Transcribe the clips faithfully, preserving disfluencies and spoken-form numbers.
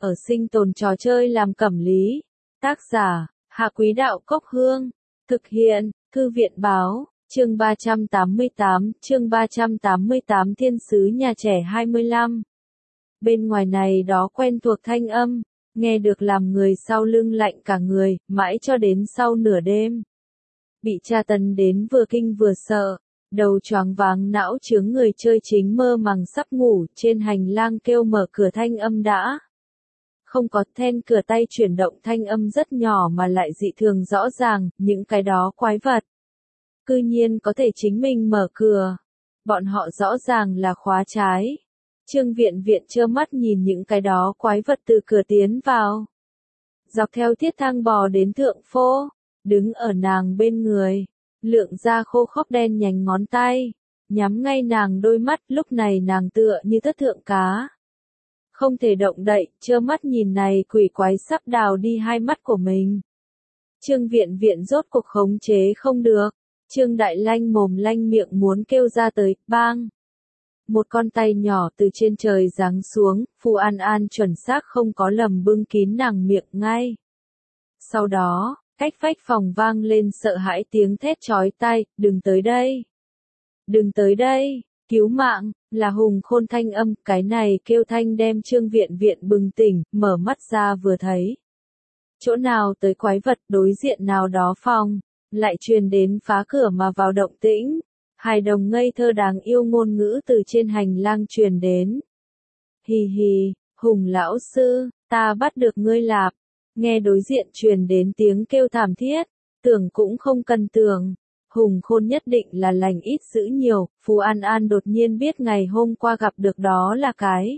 ở sinh tồn trò chơi làm cẩm lý. Tác giả, Hạ Quý Đạo Cốc Hương. Thực hiện, Thư viện Báo, chương ba trăm tám mươi tám, chương ba trăm tám mươi tám Thiên sứ nhà trẻ hai mươi lăm. Bên ngoài này đó quen thuộc thanh âm, nghe được làm người sau lưng lạnh cả người, mãi cho đến sau nửa đêm. Bị tra tấn đến vừa kinh vừa sợ, đầu choáng váng não chướng người chơi chính mơ màng sắp ngủ, trên hành lang kêu mở cửa thanh âm đã. Không có then cửa tay chuyển động thanh âm rất nhỏ mà lại dị thường rõ ràng, những cái đó quái vật. Cư nhiên có thể chính mình mở cửa. Bọn họ rõ ràng là khóa trái. Trương Viện Viện trơ mắt nhìn những cái đó quái vật từ cửa tiến vào. Dọc theo thiết thang bò đến thượng phố, đứng ở nàng bên người, lượng ra khô khốc đen nhánh ngón tay, nhắm ngay nàng đôi mắt, lúc này nàng tựa như thất thượng cá. Không thể động đậy, trơ mắt nhìn này quỷ quái sắp đào đi hai mắt của mình. Trương Viện Viện rốt cuộc khống chế không được, Trương Đại Lanh mồm lanh miệng muốn kêu ra tới, bang. Một con tay nhỏ từ trên trời giáng xuống, Phù An An chuẩn xác không có lầm bưng kín nàng miệng ngay. Sau đó, cách vách phòng vang lên sợ hãi tiếng thét chói tai, đừng tới đây. Đừng tới đây, cứu mạng, là Hùng Khôn thanh âm, cái này kêu thanh đem Trương Viện Viện bừng tỉnh, mở mắt ra vừa thấy. Chỗ nào tới quái vật đối diện nào đó phòng, lại truyền đến phá cửa mà vào động tĩnh. Hài đồng ngây thơ đáng yêu ngôn ngữ từ trên hành lang truyền đến. Hì hì, Hùng lão sư, ta bắt được ngươi lạp. Nghe đối diện truyền đến tiếng kêu thảm thiết, tưởng cũng không cần tưởng. Hùng Khôn nhất định là lành ít dữ nhiều, Phù An An đột nhiên biết ngày hôm qua gặp được đó là cái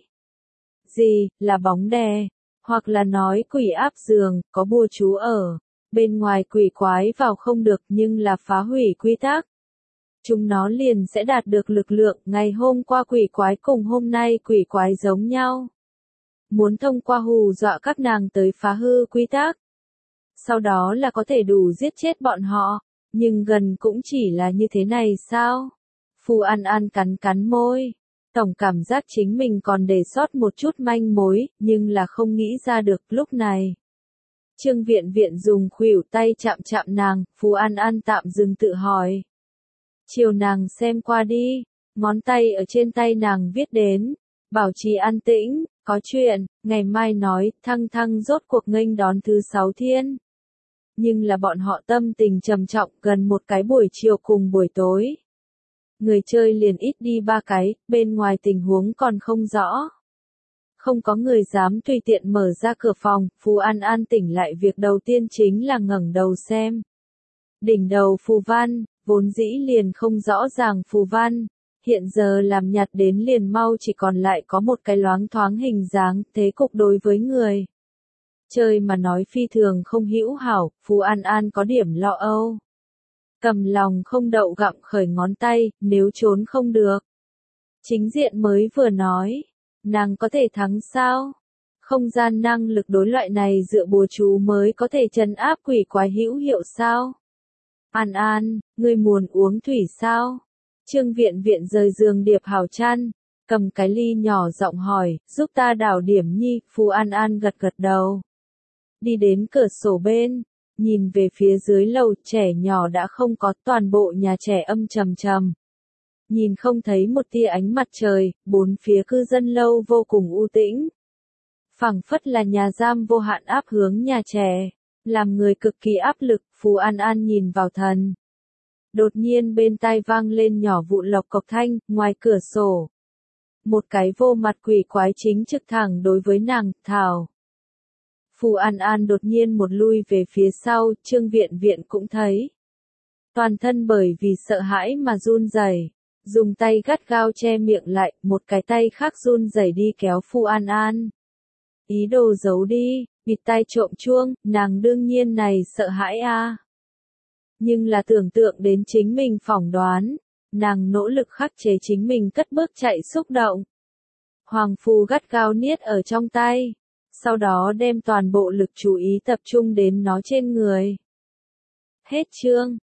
gì, là bóng đè, hoặc là nói quỷ áp giường, có bùa chú ở, bên ngoài quỷ quái vào không được nhưng là phá hủy quy tắc. Chúng nó liền sẽ đạt được lực lượng, ngày hôm qua quỷ quái cùng hôm nay quỷ quái giống nhau. Muốn thông qua hù dọa các nàng tới phá hư quy tắc. Sau đó là có thể đủ giết chết bọn họ, nhưng gần cũng chỉ là như thế này sao? Phù An An cắn cắn môi, tổng cảm giác chính mình còn để sót một chút manh mối, nhưng là không nghĩ ra được lúc này. Trương Viện Viện dùng khuỷu tay chạm chạm nàng, Phù An An tạm dừng tự hỏi. Chiều nàng xem qua đi, ngón tay ở trên tay nàng viết đến, bảo trì an tĩnh, có chuyện, ngày mai nói, thăng thăng rốt cuộc nghênh đón thứ sáu thiên. Nhưng là bọn họ tâm tình trầm trọng gần một cái buổi chiều cùng buổi tối. Người chơi liền ít đi ba cái, bên ngoài tình huống còn không rõ. Không có người dám tùy tiện mở ra cửa phòng, Phù An An tỉnh lại việc đầu tiên chính là ngẩng đầu xem. Đỉnh đầu phù văn, vốn dĩ liền không rõ ràng phù văn, hiện giờ làm nhạt đến liền mau chỉ còn lại có một cái loáng thoáng hình dáng, thế cục đối với người chơi mà nói phi thường không hữu hảo, Phù An An có điểm lo âu. Cầm lòng không đậu gặm khởi ngón tay, nếu trốn không được. Chính diện mới vừa nói, nàng có thể thắng sao? Không gian năng lực đối loại này dựa bùa chú mới có thể trấn áp quỷ quái hữu hiệu sao? An An, ngươi muốn uống thủy sao? Trương Viện Viện rời giường điệp hào chăn, cầm cái ly nhỏ giọng hỏi, giúp ta đảo điểm nhi, Phù An An gật gật đầu. Đi đến cửa sổ bên, nhìn về phía dưới lầu, trẻ nhỏ đã không có, toàn bộ nhà trẻ âm trầm trầm. Nhìn không thấy một tia ánh mặt trời, bốn phía cư dân lâu vô cùng u tĩnh. Phảng phất là nhà giam vô hạn áp hướng nhà trẻ, làm người cực kỳ áp lực, Phù An An nhìn vào thần. Đột nhiên bên tai vang lên nhỏ vụn lộc cộc thanh, ngoài cửa sổ. Một cái vô mặt quỷ quái chính trực thẳng đối với nàng, thảo. Phù An An đột nhiên một lui về phía sau, Trương Viện Viện cũng thấy. Toàn thân bởi vì sợ hãi mà run rẩy, dùng tay gắt gao che miệng lại, một cái tay khác run rẩy đi kéo Phù An An. Ý đồ giấu đi, bịt tai trộm chuông, nàng đương nhiên này sợ hãi a. À. Nhưng là tưởng tượng đến chính mình phỏng đoán, nàng nỗ lực khắc chế chính mình cất bước chạy xúc động. Hoàng phù gắt gao niết ở trong tay, sau đó đem toàn bộ lực chú ý tập trung đến nó trên người. Hết chương.